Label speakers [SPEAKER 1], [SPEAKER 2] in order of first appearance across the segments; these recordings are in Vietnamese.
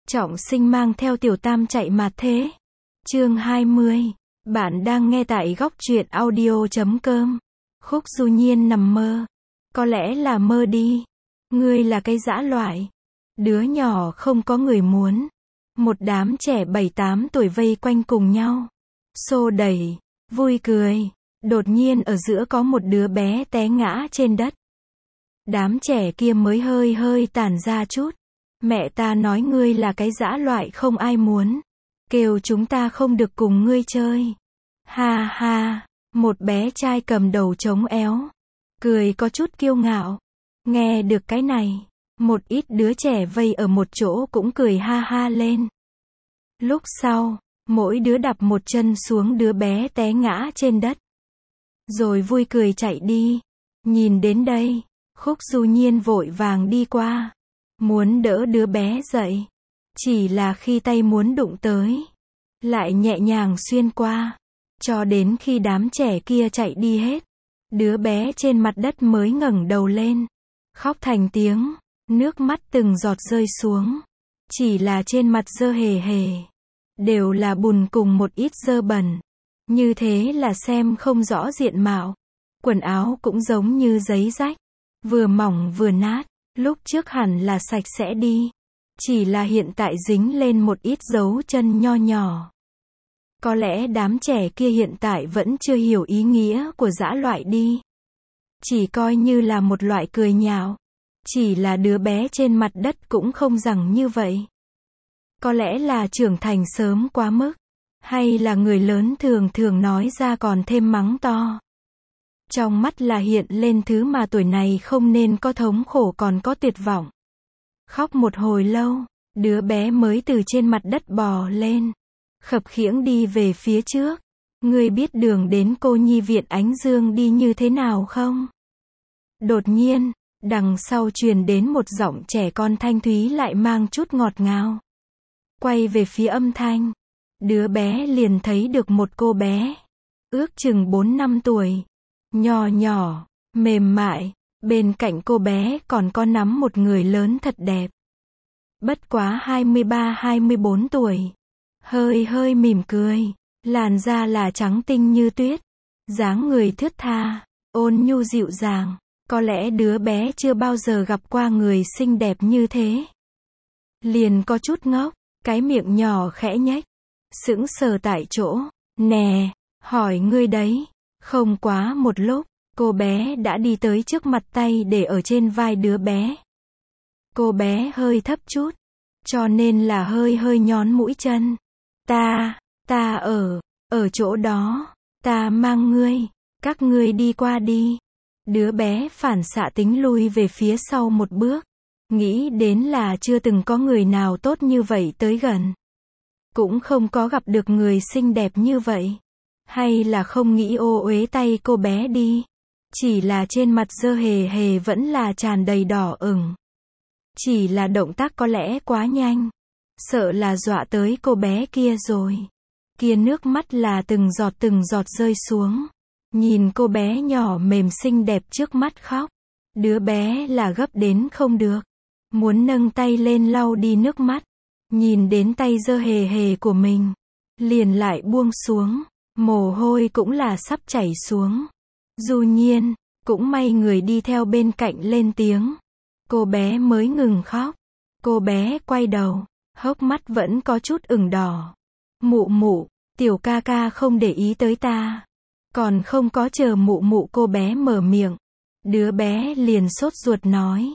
[SPEAKER 1] Trọng Sinh mang theo Tiểu Tam chạy mà thế. Chương 20. Bạn đang nghe tại góc truyện audio.com. Khúc Du Nhiên nằm mơ. Có lẽ là mơ đi. Ngươi là cái dã loại. Đứa nhỏ không có người muốn. Một đám trẻ 7-8 tuổi vây quanh cùng nhau. Xô đẩy, vui cười. Đột nhiên ở giữa có một đứa bé té ngã trên đất. Đám trẻ kia mới hơi tản ra chút. Mẹ ta nói ngươi là cái dã loại không ai muốn. Kêu chúng ta không được cùng ngươi chơi. Ha ha, một bé trai cầm đầu chống éo. Cười có chút kiêu ngạo. Nghe được cái này, một ít đứa trẻ vây ở một chỗ cũng cười ha ha lên. Lúc sau, mỗi đứa đạp một chân xuống đứa bé té ngã trên đất. Rồi vui cười chạy đi. Nhìn đến đây, Khúc Du Nhiên vội vàng đi qua. Muốn đỡ đứa bé dậy. Chỉ là khi tay muốn đụng tới, lại nhẹ nhàng xuyên qua. Cho đến khi đám trẻ kia chạy đi hết, đứa bé trên mặt đất mới ngẩng đầu lên. Khóc thành tiếng, nước mắt từng giọt rơi xuống. Chỉ là trên mặt dơ hề hề. Đều là bùn cùng một ít dơ bẩn. Như thế là xem không rõ diện mạo. Quần áo cũng giống như giấy rách. Vừa mỏng vừa nát. Lúc trước hẳn là sạch sẽ đi. Chỉ là hiện tại dính lên một ít dấu chân nho nhỏ. Có lẽ đám trẻ kia hiện tại vẫn chưa hiểu ý nghĩa của dã loại đi. Chỉ coi như là một loại cười nhạo. Chỉ là đứa bé trên mặt đất cũng không rằng như vậy. Có lẽ là trưởng thành sớm quá mức. Hay là người lớn thường nói ra còn thêm mắng to. Trong mắt là hiện lên thứ mà tuổi này không nên có, thống khổ còn có tuyệt vọng. Khóc một hồi lâu, đứa bé mới từ trên mặt đất bò lên. Khập khiễng đi về phía trước. Ngươi biết đường đến cô nhi viện Ánh Dương đi như thế nào không? Đột nhiên, đằng sau truyền đến một giọng trẻ con thanh thúy lại mang chút ngọt ngào. Quay về phía âm thanh, đứa bé liền thấy được một cô bé, ước chừng 4-5 tuổi, nhỏ nhỏ, mềm mại, bên cạnh cô bé còn có nắm một người lớn thật đẹp. Bất quá 23-24 tuổi, hơi mỉm cười, làn da là trắng tinh như tuyết, dáng người thướt tha, ôn nhu dịu dàng, có lẽ đứa bé chưa bao giờ gặp qua người xinh đẹp như thế. Liền có chút ngốc, cái miệng nhỏ khẽ nhếch, sững sờ tại chỗ. Nè, hỏi ngươi đấy. Không quá một lúc, cô bé đã đi tới trước mặt, tay để ở trên vai đứa bé. Cô bé hơi thấp chút, cho nên là hơi nhón mũi chân. Ta ở chỗ đó, ta mang ngươi, các ngươi đi qua đi. Đứa bé phản xạ tính lui về phía sau một bước. Nghĩ đến là chưa từng có người nào tốt như vậy tới gần. Cũng không có gặp được người xinh đẹp như vậy. Hay là không nghĩ ô uế tay cô bé đi. Chỉ là trên mặt dơ hề hề vẫn là tràn đầy đỏ ửng. Chỉ là động tác có lẽ quá nhanh. Sợ là dọa tới cô bé kia rồi. Kia nước mắt là từng giọt rơi xuống. Nhìn cô bé nhỏ mềm xinh đẹp trước mắt khóc. Đứa bé là gấp đến không được. Muốn nâng tay lên lau đi nước mắt. Nhìn đến tay dơ hề hề của mình. Liền lại buông xuống. Mồ hôi cũng là sắp chảy xuống. Du Nhiên, cũng may người đi theo bên cạnh lên tiếng. Cô bé mới ngừng khóc. Cô bé quay đầu. Hốc mắt vẫn có chút ửng đỏ. Mụ, tiểu ca ca không để ý tới ta. Còn không có chờ mụ cô bé mở miệng. Đứa bé liền sốt ruột nói.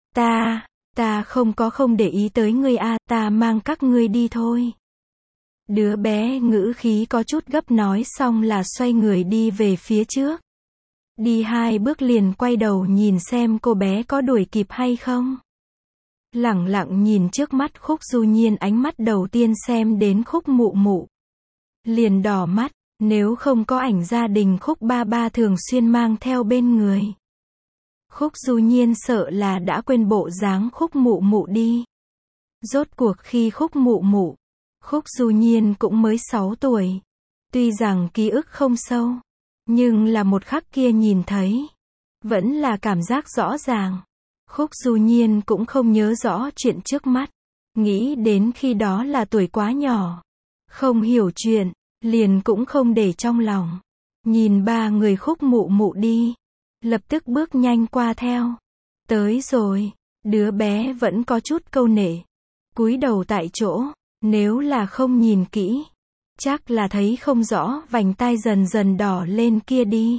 [SPEAKER 1] Ta không để ý tới ngươi à, ta mang các ngươi đi thôi. Đứa bé ngữ khí có chút gấp nói xong là xoay người đi về phía trước. Đi 2 bước liền quay đầu nhìn xem cô bé có đuổi kịp hay không. Lẳng lặng nhìn trước mắt Khúc Du Nhiên, ánh mắt đầu tiên xem đến Khúc mụ. Liền đỏ mắt, nếu không có ảnh gia đình Khúc ba thường xuyên mang theo bên người. Khúc Du Nhiên sợ là đã quên bộ dáng Khúc mụ đi. Rốt cuộc khi Khúc mụ, Khúc Du Nhiên cũng mới 6 tuổi. Tuy rằng ký ức không sâu, nhưng là một khắc kia nhìn thấy, vẫn là cảm giác rõ ràng. Khúc Du Nhiên cũng không nhớ rõ chuyện trước mắt. Nghĩ đến khi đó là tuổi quá nhỏ, không hiểu chuyện, liền cũng không để trong lòng. Nhìn ba người Khúc Mụ Mụ đi, lập tức bước nhanh qua theo. Tới rồi, đứa bé vẫn có chút câu nệ, cúi đầu tại chỗ, nếu là không nhìn kỹ, chắc là thấy không rõ vành tai dần dần đỏ lên kia đi.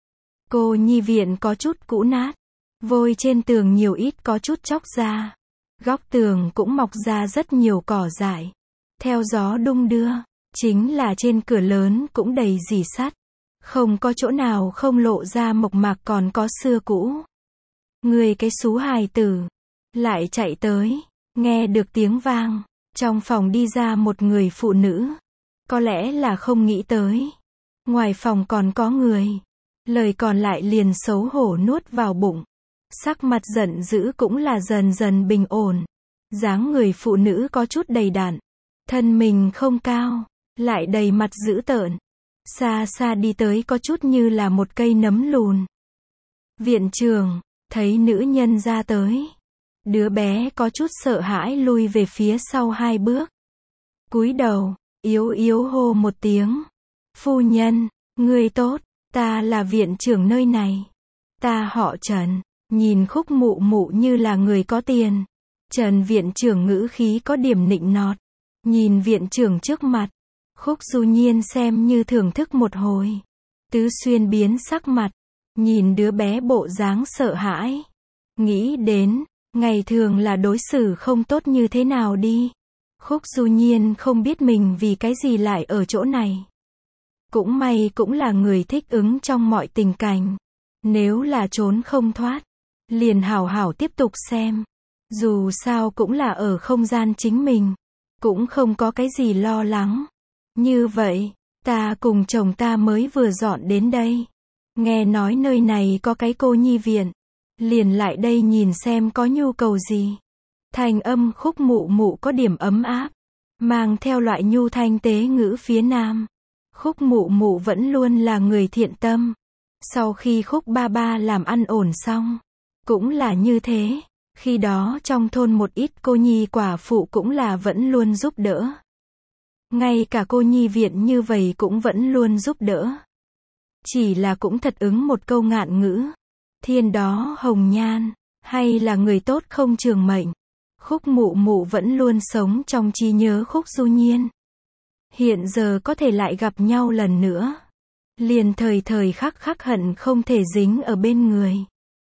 [SPEAKER 1] Cô nhi viện có chút cũ nát, vôi trên tường nhiều ít có chút chóc ra. Góc tường cũng mọc ra rất nhiều cỏ dại, theo gió đung đưa, chính là trên cửa lớn cũng đầy rỉ sắt, không có chỗ nào không lộ ra mộc mạc còn có xưa cũ. Người cái xú hài tử, lại chạy tới, nghe được tiếng vang, trong phòng đi ra một người phụ nữ, có lẽ là không nghĩ tới, ngoài phòng còn có người, lời còn lại liền xấu hổ nuốt vào bụng. Sắc mặt giận dữ cũng là dần dần bình ổn. Dáng người phụ nữ có chút đầy đặn, thân mình không cao, lại đầy mặt dữ tợn. Xa xa đi tới có chút như là một cây nấm lùn. Viện trưởng, thấy nữ nhân ra tới. Đứa bé có chút sợ hãi lui về phía sau 2 bước. Cúi đầu, yếu yếu hô một tiếng. Phu nhân, người tốt, ta là viện trưởng nơi này. Ta họ Trần. Nhìn Khúc Mụ Mụ như là người có tiền. Trần viện trưởng ngữ khí có điểm nịnh nọt. Nhìn viện trưởng trước mặt, Khúc Du Nhiên xem như thưởng thức một hồi. Tứ Xuyên biến sắc mặt, nhìn đứa bé bộ dáng sợ hãi. Nghĩ đến, ngày thường là đối xử không tốt như thế nào đi. Khúc Du Nhiên không biết mình vì cái gì lại ở chỗ này. Cũng may cũng là người thích ứng trong mọi tình cảnh. Nếu là trốn không thoát, liền hảo hảo tiếp tục xem. Dù sao cũng là ở không gian chính mình, cũng không có cái gì lo lắng. Như vậy, ta cùng chồng ta mới vừa dọn đến đây. Nghe nói nơi này có cái cô nhi viện, liền lại đây nhìn xem có nhu cầu gì. Thành âm Khúc Mụ Mụ có điểm ấm áp, mang theo loại nhu thanh tế ngữ phía nam. Khúc Mụ Mụ vẫn luôn là người thiện tâm. Sau khi Khúc ba ba làm ăn ổn xong, cũng là như thế. Khi đó trong thôn một ít cô nhi quả phụ cũng là vẫn luôn giúp đỡ. Ngay cả cô nhi viện như vậy cũng vẫn luôn giúp đỡ. Chỉ là cũng thật ứng một câu ngạn ngữ. Thiên đó hồng nhan, hay là người tốt không trường mệnh. Khúc Mụ Mụ vẫn luôn sống trong trí nhớ Khúc Du Nhiên. Hiện giờ có thể lại gặp nhau lần nữa, liền thời thời khắc khắc hận không thể dính ở bên người.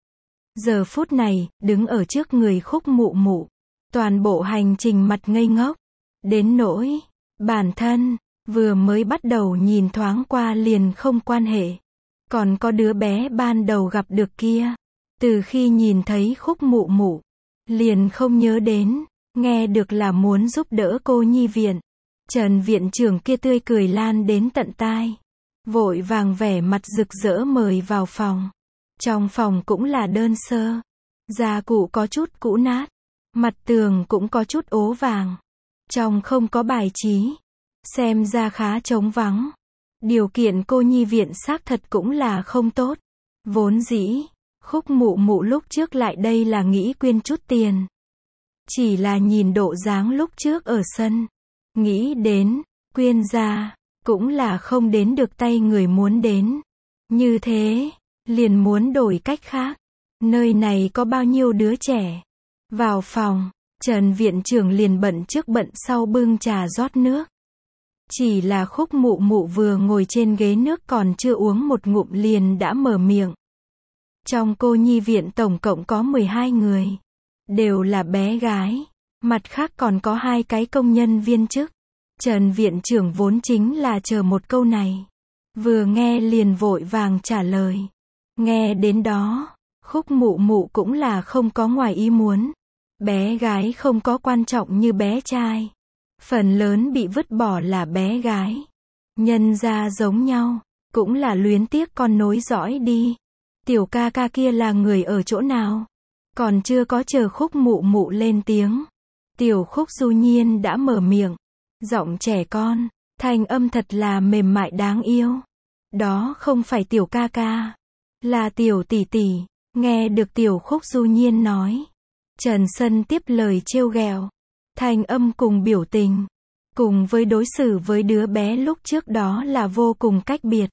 [SPEAKER 1] Giờ phút này, đứng ở trước người Khúc Mụ Mụ, toàn bộ hành trình mặt ngây ngốc, đến nỗi bản thân vừa mới bắt đầu nhìn thoáng qua liền không quan hệ. Còn có đứa bé ban đầu gặp được kia, từ khi nhìn thấy Khúc Mụ Mụ, liền không nhớ đến, nghe được là muốn giúp đỡ cô nhi viện. Trần viện trưởng kia tươi cười lan đến tận tai, vội vàng vẻ mặt rực rỡ mời vào phòng. Trong phòng cũng là đơn sơ, gia cụ có chút cũ nát, mặt tường cũng có chút ố vàng, trong không có bài trí, xem ra khá trống vắng. Điều kiện cô nhi viện xác thật cũng là không tốt. Vốn dĩ, Khúc Mụ Mụ lúc trước lại đây là nghĩ quyên chút tiền. Chỉ là nhìn độ dáng lúc trước ở sân, nghĩ đến, quyên ra, cũng là không đến được tay người muốn đến. Như thế, liền muốn đổi cách khác. Nơi này có bao nhiêu đứa trẻ? Vào phòng, Trần viện trưởng liền bận trước bận sau bưng trà rót nước. Chỉ là Khúc Mụ Mụ vừa ngồi trên ghế nước còn chưa uống một ngụm liền đã mở miệng. Trong cô nhi viện tổng cộng có 12 người, đều là bé gái, mặt khác còn có 2 cái công nhân viên chức. Trần viện trưởng vốn chính là chờ một câu này, vừa nghe liền vội vàng trả lời. Nghe đến đó, Khúc Mụ Mụ cũng là không có ngoài ý muốn. Bé gái không có quan trọng như bé trai. Phần lớn bị vứt bỏ là bé gái. Nhân ra giống nhau, cũng là luyến tiếc con nối dõi đi. Tiểu ca ca kia là người ở chỗ nào? Còn chưa có chờ Khúc Mụ Mụ lên tiếng, tiểu Khúc Du Nhiên đã mở miệng. Giọng trẻ con, thanh âm thật là mềm mại đáng yêu. Đó không phải tiểu ca ca, là tiểu tỷ tỷ. Nghe được tiểu Khúc Du Nhiên nói, Trần Sân tiếp lời trêu ghẹo. Thanh âm cùng biểu tình, cùng với đối xử với đứa bé lúc trước đó là vô cùng cách biệt.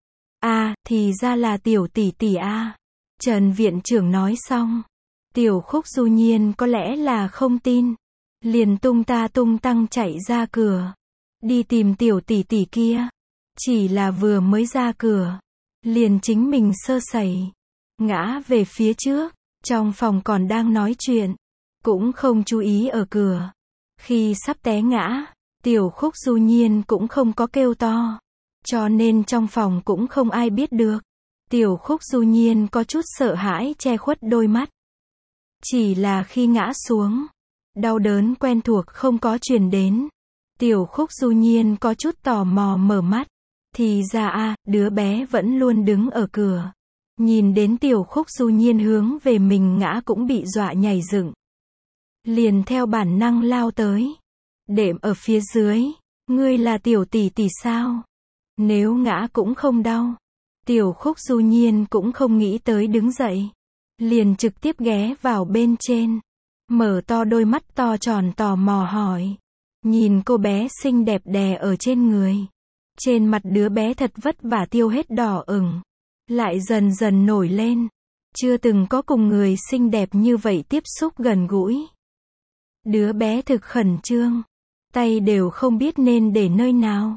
[SPEAKER 1] Thì ra là tiểu tỷ tỷ a. Trần viện trưởng nói xong. Tiểu Khúc Du Nhiên có lẽ là không tin. Liền tung ta tung tăng chạy ra cửa. Đi tìm tiểu tỷ tỷ kia. Chỉ là vừa mới ra cửa. Liền chính mình sơ sẩy. Ngã về phía trước. Trong phòng còn đang nói chuyện. Cũng không chú ý ở cửa. Khi sắp té ngã. Tiểu Khúc Du Nhiên cũng không có kêu to. Cho nên trong phòng cũng không ai biết được. Tiểu Khúc Du Nhiên có chút sợ hãi che khuất đôi mắt. Chỉ là khi ngã xuống, đau đớn quen thuộc không có truyền đến. Tiểu Khúc Du Nhiên có chút tò mò mở mắt. Thì ra đứa bé vẫn luôn đứng ở cửa. Nhìn đến Tiểu Khúc Du Nhiên hướng về mình ngã cũng bị dọa nhảy dựng. Liền theo bản năng lao tới. Đệm ở phía dưới. Ngươi là tiểu tỷ tỷ sao? Nếu ngã cũng không đau. Tiểu Khúc Du Nhiên cũng không nghĩ tới đứng dậy. Liền trực tiếp ghé vào bên trên. Mở to đôi mắt to tròn tò mò hỏi. Nhìn cô bé xinh đẹp đè ở trên người. Trên mặt đứa bé thật vất vả tiêu hết đỏ ửng. Lại dần dần nổi lên. Chưa từng có cùng người xinh đẹp như vậy tiếp xúc gần gũi. Đứa bé thực khẩn trương. Tay đều không biết nên để nơi nào.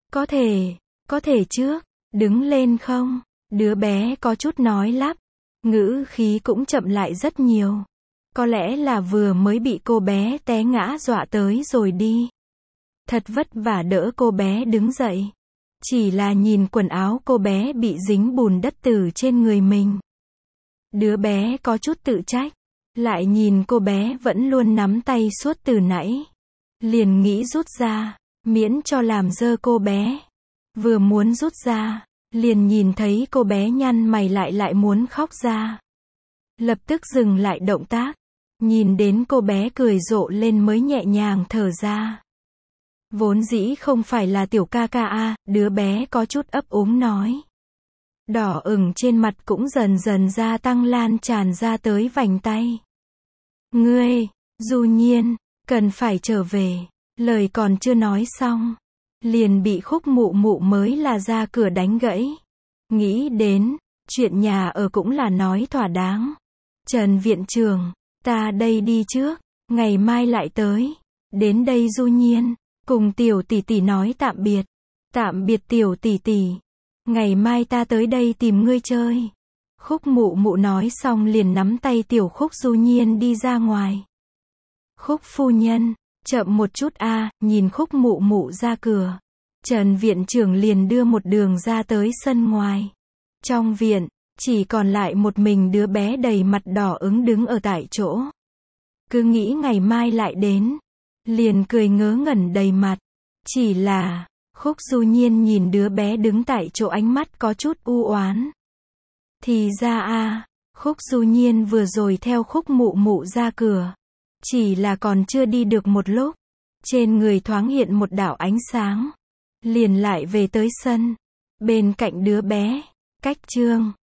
[SPEAKER 1] Có thể trước, đứng lên không? Đứa bé có chút nói lắp. Ngữ khí cũng chậm lại rất nhiều. Có lẽ là vừa mới bị cô bé té ngã dọa tới rồi đi. Thật vất vả đỡ cô bé đứng dậy. Chỉ là nhìn quần áo cô bé bị dính bùn đất từ trên người mình. Đứa bé có chút tự trách. Lại nhìn cô bé vẫn luôn nắm tay suốt từ nãy. Liền nghĩ rút ra, miễn cho làm dơ cô bé. Vừa muốn rút ra, liền nhìn thấy cô bé nhăn mày lại muốn khóc ra. Lập tức dừng lại động tác. Nhìn đến cô bé cười rộ lên mới nhẹ nhàng thở ra. Vốn dĩ không phải là tiểu ca ca đứa bé có chút ấp úng nói. Đỏ ửng trên mặt cũng dần dần gia tăng lan tràn ra tới vành tay. Ngươi, Du Nhiên, cần phải trở về. Lời còn chưa nói xong. Liền bị Khúc Mụ Mụ mới là ra cửa đánh gãy. Nghĩ đến, chuyện nhà ở cũng là nói thỏa đáng. Trần viện trưởng, ta đây đi trước, ngày mai lại tới. Đến đây Du Nhiên, cùng tiểu tỷ tỷ nói tạm biệt. Tạm biệt tiểu tỷ tỷ. Ngày mai ta tới đây tìm ngươi chơi. Khúc Mụ Mụ nói xong liền nắm tay tiểu Khúc Du Nhiên đi ra ngoài. Khúc phu nhân, chậm một chút nhìn Khúc Mụ Mụ ra cửa. Trần viện trưởng liền đưa một đường ra tới sân ngoài. Trong viện, chỉ còn lại một mình đứa bé đầy mặt đỏ ửng đứng ở tại chỗ. Cứ nghĩ ngày mai lại đến. Liền cười ngớ ngẩn đầy mặt. Chỉ là, Khúc Du Nhiên nhìn đứa bé đứng tại chỗ ánh mắt có chút u oán. Thì ra Khúc Du Nhiên vừa rồi theo Khúc Mụ Mụ ra cửa. Chỉ là còn chưa đi được một lúc. Trên người thoáng hiện một đạo ánh sáng. Liền lại về tới sân. Bên cạnh đứa bé. Cách chương